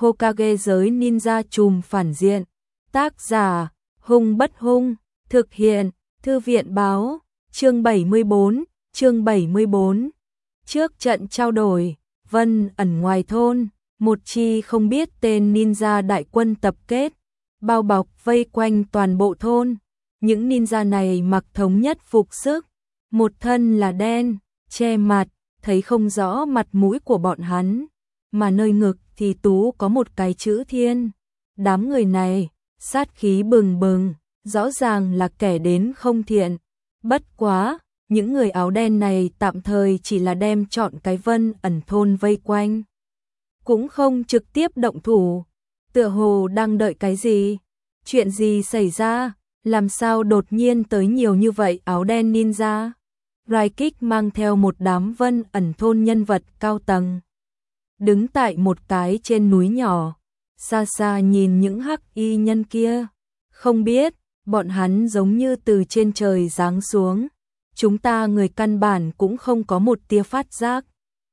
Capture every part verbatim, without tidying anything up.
Hokage giới ninja trùm phản diện. Tác giả, Hung Bất Hung, thực hiện, Thư viện báo, chương bảy mươi bốn, chương bảy mươi bốn. Trước trận trao đổi, Vân ẩn ngoài thôn, một chi không biết tên ninja đại quân tập kết, bao bọc vây quanh toàn bộ thôn. Những ninja này mặc thống nhất phục sức, một thân là đen, che mặt, thấy không rõ mặt mũi của bọn hắn, mà nơi ngực thì tú có một cái chữ thiên. Đám người này, sát khí bừng bừng, rõ ràng là kẻ đến không thiện. Bất quá, những người áo đen này tạm thời chỉ là đem chọn cái Vân ẩn thôn vây quanh, cũng không trực tiếp động thủ, tựa hồ đang đợi cái gì. Chuyện gì xảy ra? Làm sao đột nhiên tới nhiều như vậy áo đen ninja? Raikik mang theo một đám Vân ẩn thôn nhân vật cao tầng, đứng tại một cái trên núi nhỏ, xa xa nhìn những hắc y nhân kia. Không biết, bọn hắn giống như từ trên trời giáng xuống, chúng ta người căn bản cũng không có một tia phát giác.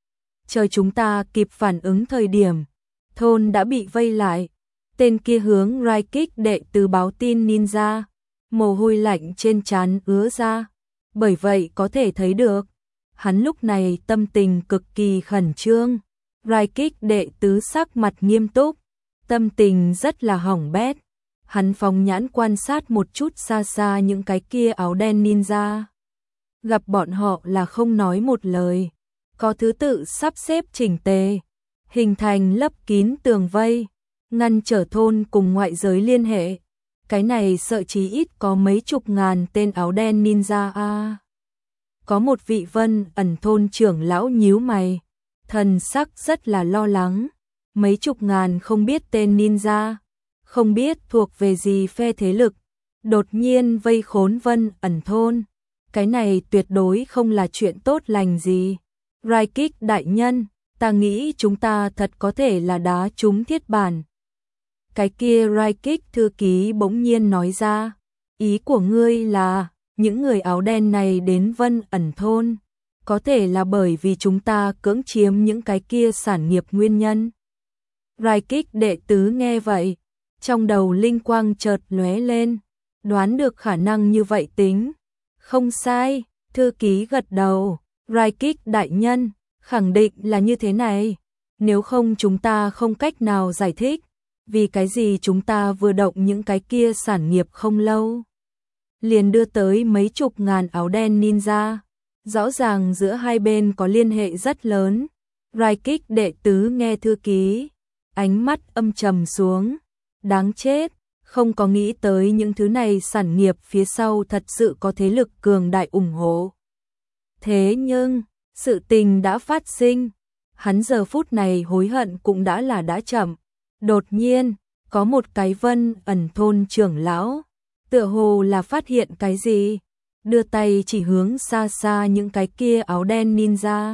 Chờ chúng ta kịp phản ứng thời điểm, thôn đã bị vây lại. Tên kia hướng Raikik đệ tử báo tin ninja, mồ hôi lạnh trên trán ứa ra, bởi vậy có thể thấy được, hắn lúc này tâm tình cực kỳ khẩn trương. Raikik đệ tứ sắc mặt nghiêm túc, tâm tình rất là hỏng bét. Hắn phóng nhãn quan sát một chút xa xa những cái kia áo đen ninja. Gặp bọn họ là không nói một lời, có thứ tự sắp xếp chỉnh tề, hình thành lấp kín tường vây, ngăn trở thôn cùng ngoại giới liên hệ. Cái này sợ chí ít có mấy chục ngàn tên áo đen ninja a. Có một vị Vân ẩn thôn trưởng lão nhíu mày, thần sắc rất là lo lắng. Mấy chục ngàn không biết tên ninja, không biết thuộc về gì phe thế lực, đột nhiên vây khốn Vân ẩn thôn. Cái này tuyệt đối không là chuyện tốt lành gì. Raikik đại nhân, ta nghĩ chúng ta thật có thể là đá trúng thiết bản. Cái kia Raikik thư ký bỗng nhiên nói ra, ý của ngươi là, những người áo đen này đến Vân ẩn thôn, có thể là bởi vì chúng ta cưỡng chiếm những cái kia sản nghiệp nguyên nhân. Raikik đệ tứ nghe vậy, trong đầu linh quang chợt lóe lên, đoán được khả năng như vậy tính. Không sai, thư ký gật đầu, Raikik đại nhân, khẳng định là như thế này. Nếu không chúng ta không cách nào giải thích, vì cái gì chúng ta vừa động những cái kia sản nghiệp không lâu, liền đưa tới mấy chục ngàn áo đen ninja. Rõ ràng giữa hai bên có liên hệ rất lớn. Raikik đệ tứ nghe thư ký, ánh mắt âm trầm xuống. Đáng chết, không có nghĩ tới những thứ này sản nghiệp phía sau thật sự có thế lực cường đại ủng hộ. Thế nhưng, sự tình đã phát sinh, hắn giờ phút này hối hận cũng đã là đã chậm. Đột nhiên, có một cái Vân ẩn thôn trưởng lão, tựa hồ là phát hiện cái gì, đưa tay chỉ hướng xa xa những cái kia áo đen ninja.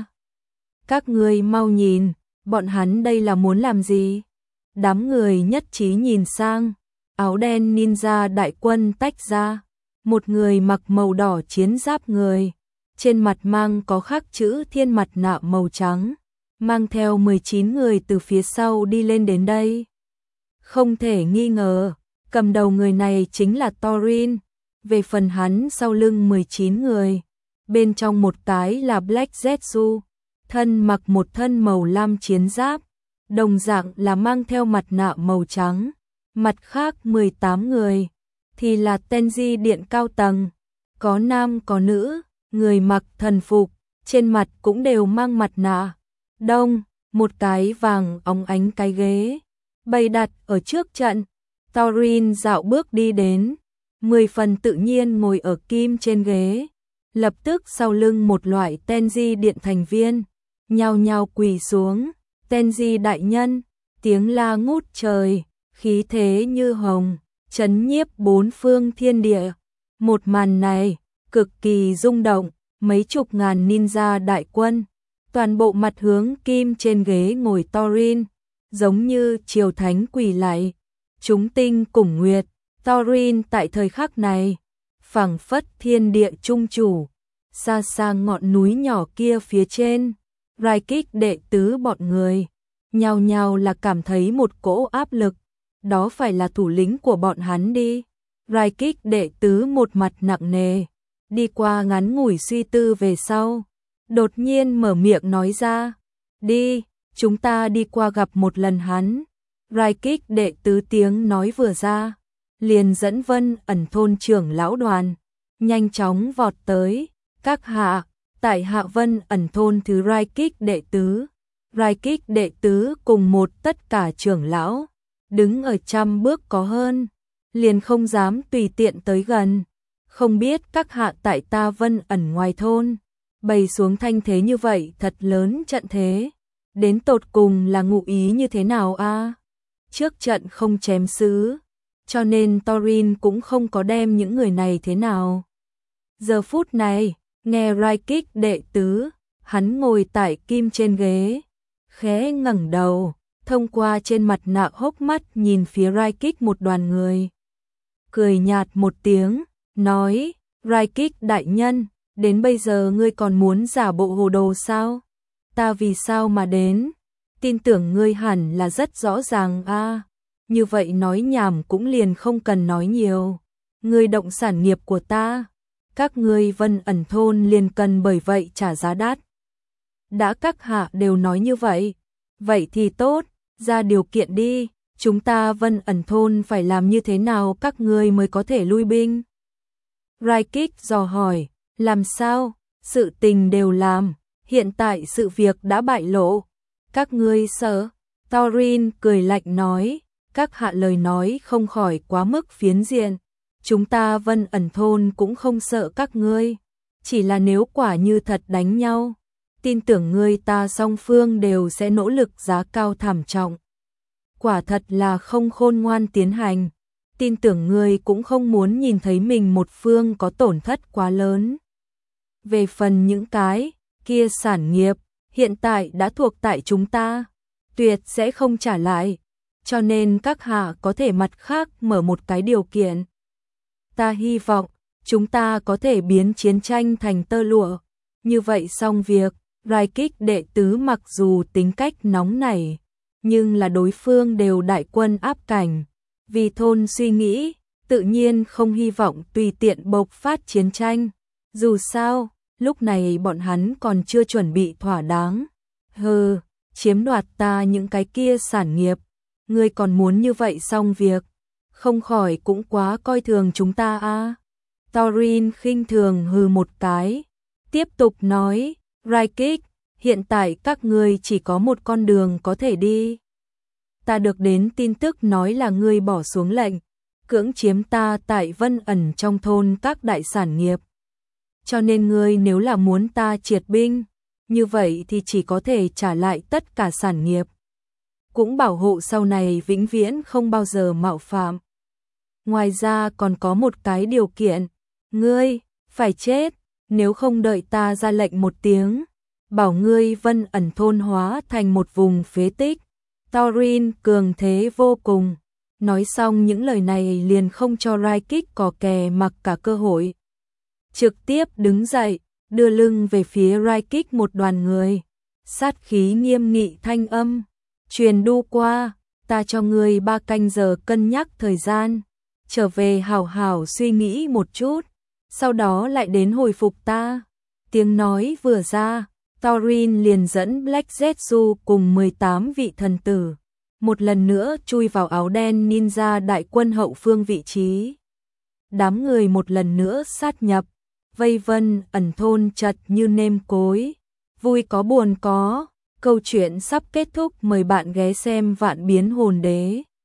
Các người mau nhìn, bọn hắn đây là muốn làm gì? Đám người nhất trí nhìn sang, áo đen ninja đại quân tách ra, một người mặc màu đỏ chiến giáp người, trên mặt mang có khắc chữ thiên mặt nạ màu trắng, mang theo mười chín người từ phía sau đi lên đến đây. Không thể nghi ngờ, cầm đầu người này chính là Thorin. Về phần hắn sau lưng mười chín người, bên trong một cái là Black Zetsu, thân mặc một thân màu lam chiến giáp, đồng dạng là mang theo mặt nạ màu trắng. Mặt khác mười tám người thì là Tenji điện cao tầng, có nam có nữ, người mặc thần phục, trên mặt cũng đều mang mặt nạ. Đông, một cái vàng óng ánh cái ghế bày đặt ở trước trận. Thorin dạo bước đi đến, mười phần tự nhiên ngồi ở kim trên ghế. Lập tức sau lưng một loại Tenji điện thành viên nhao nhao quỳ xuống. Tenji đại nhân, tiếng la ngút trời, khí thế như hồng, chấn nhiếp bốn phương thiên địa. Một màn này cực kỳ rung động, mấy chục ngàn ninja đại quân, toàn bộ mặt hướng kim trên ghế ngồi Thorin, giống như triều thánh quỳ lạy. Chúng tinh cùng nguyệt, Thorin tại thời khắc này, phảng phất thiên địa trung chủ. Xa xa ngọn núi nhỏ kia phía trên, Raikik đệ tứ bọn người nhao nhao là cảm thấy một cỗ áp lực, đó phải là thủ lĩnh của bọn hắn đi. Raikik đệ tứ một mặt nặng nề, đi qua ngắn ngủi suy tư về sau, đột nhiên mở miệng nói ra, đi, chúng ta đi qua gặp một lần hắn. Raikik đệ tứ tiếng nói vừa ra, liền dẫn Vân Ẩn thôn trưởng lão đoàn, nhanh chóng vọt tới, các hạ, tại hạ Vân Ẩn thôn thứ Raikik đệ tứ. Raikik đệ tứ cùng một tất cả trưởng lão, đứng ở trăm bước có hơn, liền không dám tùy tiện tới gần. Không biết các hạ tại ta Vân Ẩn ngoài thôn, bày xuống thanh thế như vậy thật lớn trận thế, đến tột cùng là ngụ ý như thế nào a? Trước trận không chém sứ, cho nên Thorin cũng không có đem những người này thế nào. Giờ phút này, nghe Raikik đệ tứ, hắn ngồi tại kim trên ghế, khẽ ngẩng đầu, thông qua trên mặt nạ hốc mắt nhìn phía Raikik một đoàn người. Cười nhạt một tiếng, nói, Raikik đại nhân, đến bây giờ ngươi còn muốn giả bộ hồ đồ sao? Ta vì sao mà đến? Tin tưởng ngươi hẳn là rất rõ ràng a. À, như vậy nói nhảm cũng liền không cần nói nhiều. Ngươi động sản nghiệp của ta, các ngươi Vân Ẩn thôn liền cần bởi vậy trả giá đắt. Đã các hạ đều nói như vậy, vậy thì tốt, ra điều kiện đi, chúng ta Vân Ẩn thôn phải làm như thế nào các ngươi mới có thể lui binh? Raikik dò hỏi, làm sao, sự tình đều làm, hiện tại sự việc đã bại lộ, các ngươi sợ? Thorin cười lạnh nói, các hạ lời nói không khỏi quá mức phiến diện, chúng ta Vân Ẩn thôn cũng không sợ các ngươi, chỉ là nếu quả như thật đánh nhau, tin tưởng ngươi ta song phương đều sẽ nỗ lực giá cao thảm trọng. Quả thật là không khôn ngoan tiến hành, tin tưởng ngươi cũng không muốn nhìn thấy mình một phương có tổn thất quá lớn. Về phần những cái kia sản nghiệp, hiện tại đã thuộc tại chúng ta, tuyệt sẽ không trả lại, cho nên các hạ có thể mặt khác mở một cái điều kiện. Ta hy vọng chúng ta có thể biến chiến tranh thành tơ lụa, như vậy xong việc. Raikik đệ tứ mặc dù tính cách nóng nảy, nhưng là đối phương đều đại quân áp cảnh, vì thôn suy nghĩ, tự nhiên không hy vọng tùy tiện bộc phát chiến tranh. Dù sao, lúc này bọn hắn còn chưa chuẩn bị thỏa đáng. Hừ, chiếm đoạt ta những cái kia sản nghiệp, ngươi còn muốn như vậy xong việc, không khỏi cũng quá coi thường chúng ta a. À. Thorin khinh thường hừ một cái, tiếp tục nói, Raikik, hiện tại các ngươi chỉ có một con đường có thể đi. Ta được đến tin tức nói là ngươi bỏ xuống lệnh, cưỡng chiếm ta tại Vân Ẩn trong thôn các đại sản nghiệp. Cho nên ngươi nếu là muốn ta triệt binh, như vậy thì chỉ có thể trả lại tất cả sản nghiệp. Cũng bảo hộ sau này vĩnh viễn không bao giờ mạo phạm. Ngoài ra còn có một cái điều kiện, ngươi phải chết, nếu không đợi ta ra lệnh một tiếng, bảo ngươi Vân Ẩn thôn hóa thành một vùng phế tích. Thorin cường thế vô cùng, nói xong những lời này liền không cho Raikik có kè mặc cả cơ hội. Trực tiếp đứng dậy, đưa lưng về phía Raikik một đoàn người, sát khí nghiêm nghị thanh âm, truyền đu qua, ta cho ngươi ba canh giờ cân nhắc thời gian, trở về hảo hảo suy nghĩ một chút, sau đó lại đến hồi phục ta. Tiếng nói vừa ra, Thorin liền dẫn Black Zetsu cùng mười tám vị thần tử, một lần nữa chui vào áo đen ninja đại quân hậu phương vị trí. Đám người một lần nữa sát nhập, vây Vân Ẩn thôn chật như nêm cối. Vui có buồn có, câu chuyện sắp kết thúc, mời bạn ghé xem Vạn Biến Hồn Đế.